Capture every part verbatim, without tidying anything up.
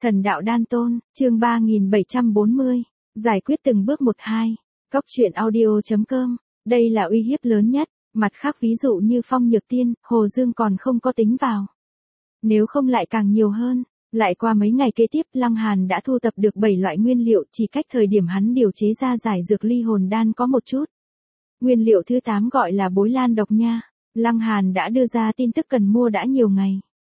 Thần đạo đan tôn, chương ba nghìn bảy trăm bốn mươi, giải quyết từng bước một hai. Góc truyện audio chấm com, đây là uy hiếp lớn nhất, mặt khác ví dụ như Phong Nhược Tiên, Hồ Dương còn không có tính vào. Nếu không lại càng nhiều hơn, lại qua mấy ngày kế tiếp Lăng Hàn đã thu tập được bảy loại nguyên liệu chỉ cách thời điểm hắn điều chế ra giải dược ly hồn đan có một chút. Nguyên liệu thứ tám gọi là bối lan độc nha, Lăng Hàn đã đưa ra tin tức cần mua đã nhiều ngày.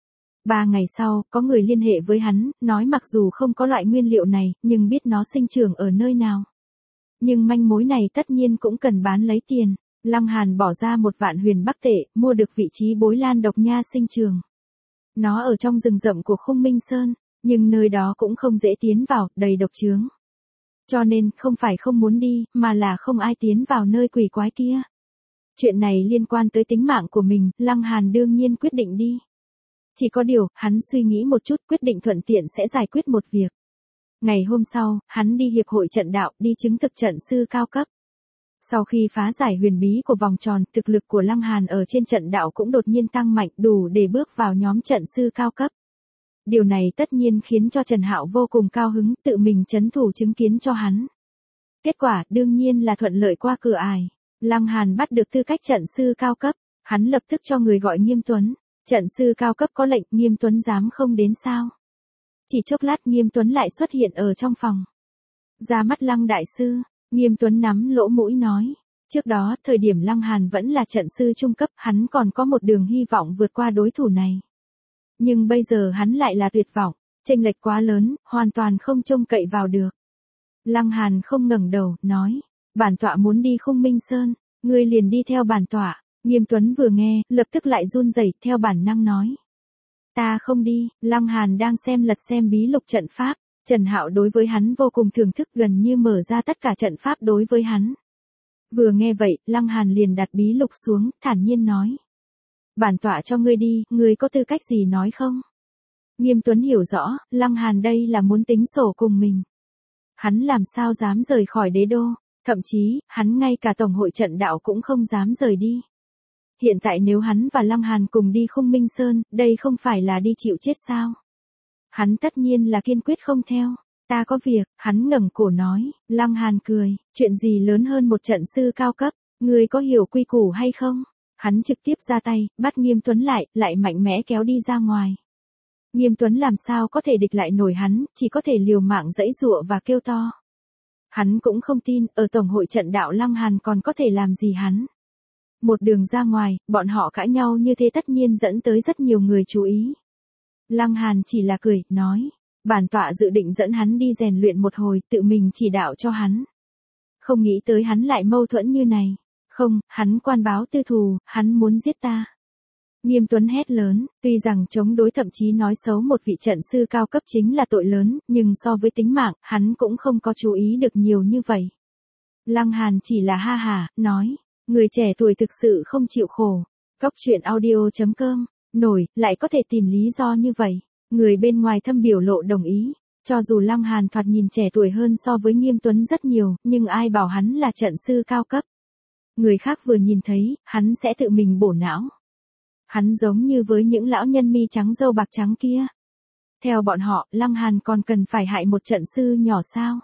Ba ngày sau, có người liên hệ với hắn, nói mặc dù không có loại nguyên liệu này, nhưng biết nó sinh trưởng ở nơi nào. Nhưng manh mối này tất nhiên cũng cần bán lấy tiền. Lăng Hàn bỏ ra một vạn huyền bắc tệ, mua được vị trí bối lan độc nha sinh trưởng. Nó ở trong rừng rậm của Khung Minh Sơn, nhưng nơi đó cũng không dễ tiến vào, đầy độc chướng. Cho nên, không phải không muốn đi, mà là không ai tiến vào nơi quỷ quái kia. Chuyện này liên quan tới tính mạng của mình, Lăng Hàn đương nhiên quyết định đi. Chỉ có điều, hắn suy nghĩ một chút quyết định thuận tiện sẽ giải quyết một việc. Ngày hôm sau, hắn đi hiệp hội trận đạo, đi chứng thực trận sư cao cấp. Sau khi phá giải huyền bí của vòng tròn, thực lực của Lăng Hàn ở trên trận đạo cũng đột nhiên tăng mạnh đủ để bước vào nhóm trận sư cao cấp. Điều này tất nhiên khiến cho Trần Hạo vô cùng cao hứng, tự mình chấn thủ chứng kiến cho hắn. Kết quả đương nhiên là thuận lợi qua cửa ải. Lăng Hàn bắt được tư cách trận sư cao cấp, hắn lập tức cho người gọi Nghiêm Tuấn. Trận sư cao cấp có lệnh, Nghiêm Tuấn dám không đến sao? Chỉ chốc lát Nghiêm Tuấn lại xuất hiện ở trong phòng. Ra mắt Lăng đại sư, Nghiêm Tuấn nắm lỗ mũi nói. Trước đó, thời điểm Lăng Hàn vẫn là trận sư trung cấp, hắn còn có một đường hy vọng vượt qua đối thủ này. Nhưng bây giờ hắn lại là tuyệt vọng, chênh lệch quá lớn, hoàn toàn không trông cậy vào được. Lăng Hàn không ngẩng đầu, nói. Bản tọa muốn đi Khung Minh Sơn, ngươi liền đi theo bản tọa. Nghiêm Tuấn vừa nghe, lập tức lại run rẩy, theo bản năng nói. Ta không đi. Lăng Hàn đang xem lật xem bí lục trận pháp, Trần Hạo đối với hắn vô cùng thưởng thức, gần như mở ra tất cả trận pháp đối với hắn. Vừa nghe vậy, Lăng Hàn liền đặt bí lục xuống, thản nhiên nói. Bản tọa cho ngươi đi, ngươi có tư cách gì nói không? Nghiêm Tuấn hiểu rõ, Lăng Hàn đây là muốn tính sổ cùng mình. Hắn làm sao dám rời khỏi đế đô, thậm chí, hắn ngay cả tổng hội trận đạo cũng không dám rời đi. Hiện tại nếu hắn và Lăng Hàn cùng đi Khung Minh Sơn, đây không phải là đi chịu chết sao? Hắn tất nhiên là kiên quyết không theo. Ta có việc, hắn ngẩng cổ nói. Lăng Hàn cười, chuyện gì lớn hơn một trận sư cao cấp, ngươi có hiểu quy củ hay không? Hắn trực tiếp ra tay, bắt Nghiêm Tuấn lại, lại mạnh mẽ kéo đi ra ngoài. Nghiêm Tuấn làm sao có thể địch lại nổi hắn, chỉ có thể liều mạng giãy giụa và kêu to. Hắn cũng không tin, ở tổng hội trận đạo Lăng Hàn còn có thể làm gì hắn. Một đường ra ngoài, bọn họ cãi nhau như thế tất nhiên dẫn tới rất nhiều người chú ý. Lăng Hàn chỉ là cười, nói. Bản tọa dự định dẫn hắn đi rèn luyện một hồi, tự mình chỉ đạo cho hắn. Không nghĩ tới hắn lại mâu thuẫn như này. Không, hắn quan báo tư thù, hắn muốn giết ta. Nghiêm Tuấn hét lớn, tuy rằng chống đối thậm chí nói xấu một vị trận sư cao cấp chính là tội lớn, nhưng so với tính mạng, hắn cũng không có chú ý được nhiều như vậy. Lăng Hàn chỉ là ha hà, nói. Người trẻ tuổi thực sự không chịu khổ. Góc truyện audio chấm com, nổi, lại có thể tìm lý do như vậy. Người bên ngoài thâm biểu lộ đồng ý. Cho dù Lăng Hàn thoạt nhìn trẻ tuổi hơn so với Nghiêm Tuấn rất nhiều, nhưng ai bảo hắn là trận sư cao cấp. Người khác vừa nhìn thấy, hắn sẽ tự mình bổ não. Hắn giống như với những lão nhân mi trắng râu bạc trắng kia. Theo bọn họ, Lăng Hàn còn cần phải hại một trận sư nhỏ sao?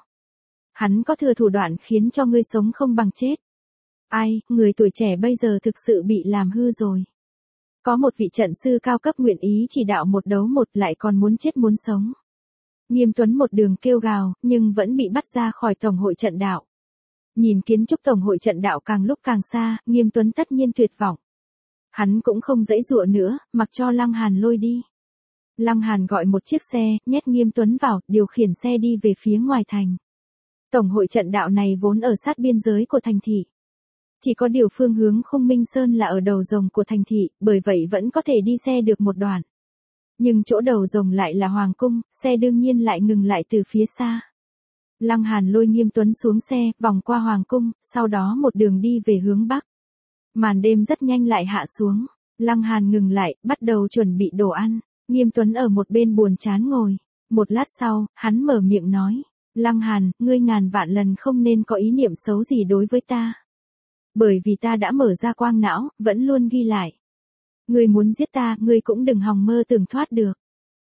Hắn có thừa thủ đoạn khiến cho ngươi sống không bằng chết. Ai, người tuổi trẻ bây giờ thực sự bị làm hư rồi. Có một vị trận sư cao cấp nguyện ý chỉ đạo một đấu một lại còn muốn chết muốn sống. Nghiêm Tuấn một đường kêu gào, nhưng vẫn bị bắt ra khỏi tổng hội trận đạo. Nhìn kiến trúc tổng hội trận đạo càng lúc càng xa, Nghiêm Tuấn tất nhiên tuyệt vọng. Hắn cũng không giãy giụa nữa, mặc cho Lăng Hàn lôi đi. Lăng Hàn gọi một chiếc xe, nhét Nghiêm Tuấn vào, điều khiển xe đi về phía ngoài thành. Tổng hội trận đạo này vốn ở sát biên giới của thành thị. Chỉ có điều phương hướng Khung Minh Sơn là ở đầu rồng của thành thị, bởi vậy vẫn có thể đi xe được một đoạn. Nhưng chỗ đầu rồng lại là Hoàng Cung, xe đương nhiên lại ngừng lại từ phía xa. Lăng Hàn lôi Nghiêm Tuấn xuống xe, vòng qua Hoàng Cung, sau đó một đường đi về hướng Bắc. Màn đêm rất nhanh lại hạ xuống. Lăng Hàn ngừng lại, bắt đầu chuẩn bị đồ ăn. Nghiêm Tuấn ở một bên buồn chán ngồi. Một lát sau, hắn mở miệng nói. Lăng Hàn, ngươi ngàn vạn lần không nên có ý niệm xấu gì đối với ta. Bởi vì ta đã mở ra quang não, vẫn luôn ghi lại. Ngươi muốn giết ta, ngươi cũng đừng hòng mơ tưởng thoát được.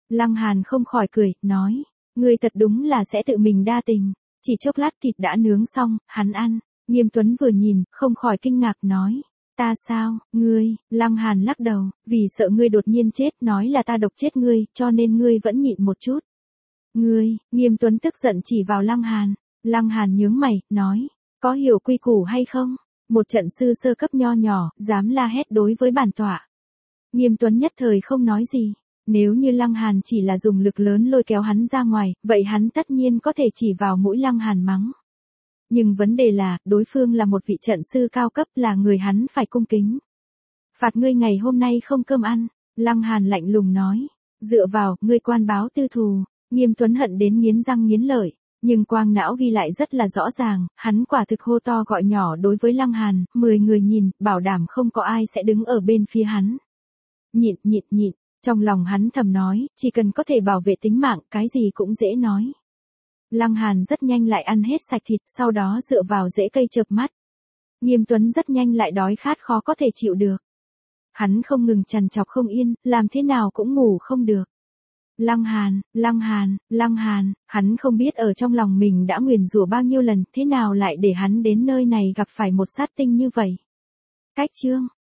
Lăng Hàn không khỏi cười, nói, ngươi thật đúng là sẽ tự mình đa tình. Chỉ chốc lát thịt đã nướng xong, hắn ăn. Nghiêm Tuấn vừa nhìn, không khỏi kinh ngạc nói, ta sao, ngươi, Lăng Hàn lắc đầu, vì sợ ngươi đột nhiên chết, nói là ta độc chết ngươi, cho nên ngươi vẫn nhịn một chút. Ngươi, Nghiêm Tuấn tức giận chỉ vào Lăng Hàn. Lăng Hàn nhướng mày, nói, có hiểu quy củ hay không? Một trận sư sơ cấp nho nhỏ, dám la hét đối với bản tọa. Nghiêm Tuấn nhất thời không nói gì. Nếu như Lăng Hàn chỉ là dùng lực lớn lôi kéo hắn ra ngoài, vậy hắn tất nhiên có thể chỉ vào mũi Lăng Hàn mắng. Nhưng vấn đề là, đối phương là một vị trận sư cao cấp, là người hắn phải cung kính. Phạt ngươi ngày hôm nay không cơm ăn. Lăng Hàn lạnh lùng nói. Dựa vào, ngươi quan báo tư thù. Nghiêm Tuấn hận đến nghiến răng nghiến lợi. Nhưng quang não ghi lại rất là rõ ràng, hắn quả thực hô to gọi nhỏ đối với Lăng Hàn, mười người nhìn, bảo đảm không có ai sẽ đứng ở bên phía hắn. Nhịn, nhịn, nhịn, trong lòng hắn thầm nói, chỉ cần có thể bảo vệ tính mạng, cái gì cũng dễ nói. Lăng Hàn rất nhanh lại ăn hết sạch thịt, sau đó dựa vào rễ cây chợp mắt. Nghiêm Tuấn rất nhanh lại đói khát khó có thể chịu được. Hắn không ngừng trằn trọc không yên, làm thế nào cũng ngủ không được. Lăng Hàn, Lăng Hàn, Lăng Hàn, hắn không biết ở trong lòng mình đã nguyền rủa bao nhiêu lần, thế nào lại để hắn đến nơi này gặp phải một sát tinh như vậy. Cách chương